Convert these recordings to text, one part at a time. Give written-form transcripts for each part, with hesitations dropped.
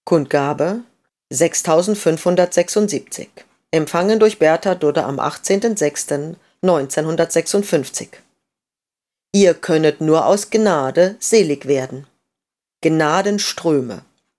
Kundgabe 6576. Empfangen durch Bertha Dudde am 18.06.1956. Ihr könnet nur aus Gnade selig werden. Gnadenströme.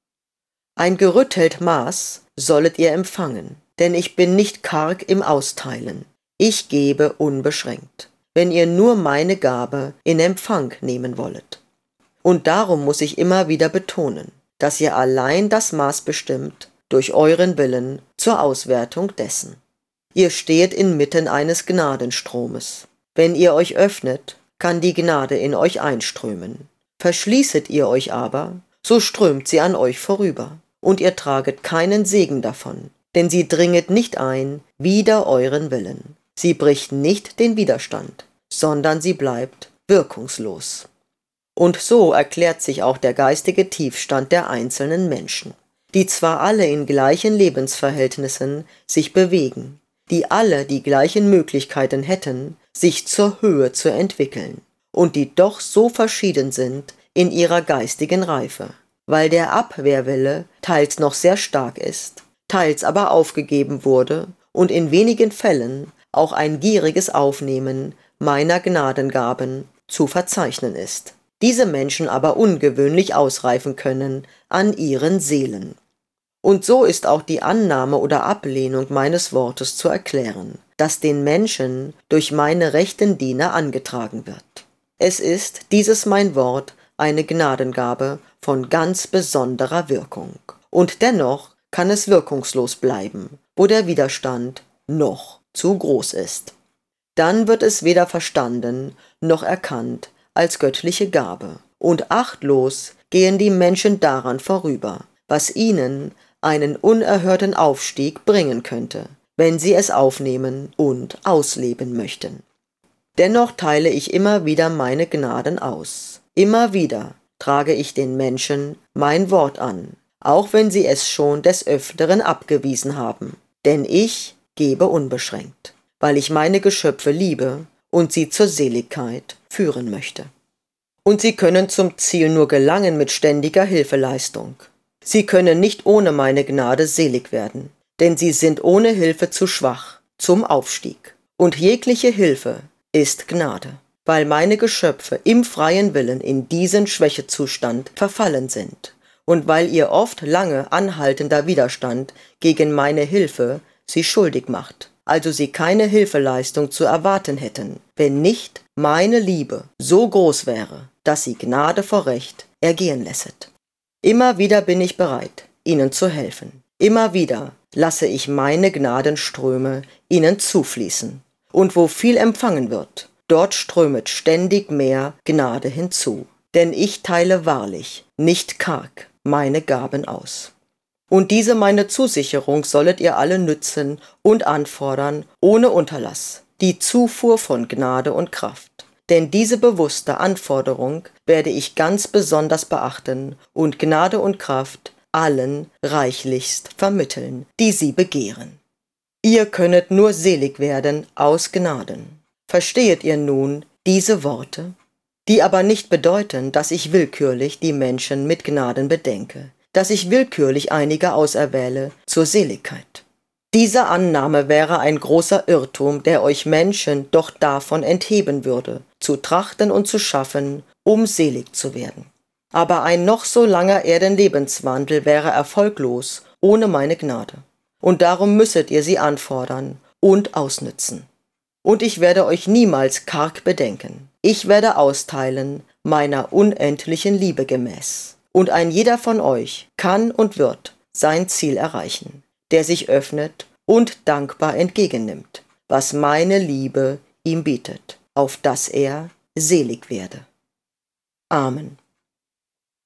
Ein gerüttelt Maß sollet ihr empfangen, denn ich bin nicht karg im Austeilen. Ich gebe unbeschränkt, wenn ihr nur meine Gabe in Empfang nehmen wollet. Und darum muss ich immer wieder betonen, dass ihr allein das Maß bestimmt, durch euren Willen zur Auswertung dessen. Ihr steht inmitten eines Gnadenstromes. Wenn ihr euch öffnet, kann die Gnade in euch einströmen. Verschließet ihr euch aber, so strömt sie an euch vorüber, und ihr traget keinen Segen davon, denn sie dringet nicht ein wider euren Willen. Sie bricht nicht den Widerstand, sondern sie bleibt wirkungslos. Und so erklärt sich auch der geistige Tiefstand der einzelnen Menschen, die zwar alle in gleichen Lebensverhältnissen sich bewegen, die alle die gleichen Möglichkeiten hätten, sich zur Höhe zu entwickeln, und die doch so verschieden sind in ihrer geistigen Reife, weil der Abwehrwille teils noch sehr stark ist, teils aber aufgegeben wurde und in wenigen Fällen auch ein gieriges Aufnehmen meiner Gnadengaben zu verzeichnen ist. Diese Menschen aber ungewöhnlich ausreifen können an ihren Seelen. Und so ist auch die Annahme oder Ablehnung meines Wortes zu erklären, das den Menschen durch meine rechten Diener angetragen wird. Es ist, dieses mein Wort, eine Gnadengabe von ganz besonderer Wirkung. Und dennoch kann es wirkungslos bleiben, wo der Widerstand noch zu groß ist. Dann wird es weder verstanden noch erkannt als göttliche Gabe, und achtlos gehen die Menschen daran vorüber, was ihnen einen unerhörten Aufstieg bringen könnte, wenn sie es aufnehmen und ausleben möchten. Dennoch teile ich immer wieder meine Gnaden aus. Immer wieder trage ich den Menschen mein Wort an, auch wenn sie es schon des Öfteren abgewiesen haben. Denn ich gebe unbeschränkt, weil ich meine Geschöpfe liebe und sie zur Seligkeit führen möchte. Und sie können zum Ziel nur gelangen mit ständiger Hilfeleistung. Sie können nicht ohne meine Gnade selig werden, denn sie sind ohne Hilfe zu schwach zum Aufstieg. Und jegliche Hilfe ist Gnade, weil meine Geschöpfe im freien Willen in diesen Schwächezustand verfallen sind und weil ihr oft lange anhaltender Widerstand gegen meine Hilfe sie schuldig macht, also sie keine Hilfeleistung zu erwarten hätten, wenn nicht meine Liebe so groß wäre, dass sie Gnade vor Recht ergehen lässet. Immer wieder bin ich bereit, ihnen zu helfen. Immer wieder lasse ich meine Gnadenströme ihnen zufließen. Und wo viel empfangen wird, dort strömet ständig mehr Gnade hinzu. Denn ich teile wahrlich, nicht karg, meine Gaben aus. Und diese meine Zusicherung sollet ihr alle nützen und anfordern, ohne Unterlass, die Zufuhr von Gnade und Kraft. Denn diese bewusste Anforderung werde ich ganz besonders beachten und Gnade und Kraft allen reichlichst vermitteln, die sie begehren. Ihr könnet nur selig werden aus Gnaden. Verstehet ihr nun diese Worte? Die aber nicht bedeuten, dass ich willkürlich die Menschen mit Gnaden bedenke, dass ich willkürlich einige auserwähle zur Seligkeit. Diese Annahme wäre ein großer Irrtum, der euch Menschen doch davon entheben würde, zu trachten und zu schaffen, um selig zu werden. Aber ein noch so langer Erdenlebenswandel wäre erfolglos ohne meine Gnade. Und darum müsset ihr sie anfordern und ausnützen. Und ich werde euch niemals karg bedenken. Ich werde austeilen meiner unendlichen Liebe gemäß. Und ein jeder von euch kann und wird sein Ziel erreichen, der sich öffnet und dankbar entgegennimmt, was meine Liebe ihm bietet, auf dass er selig werde. Amen.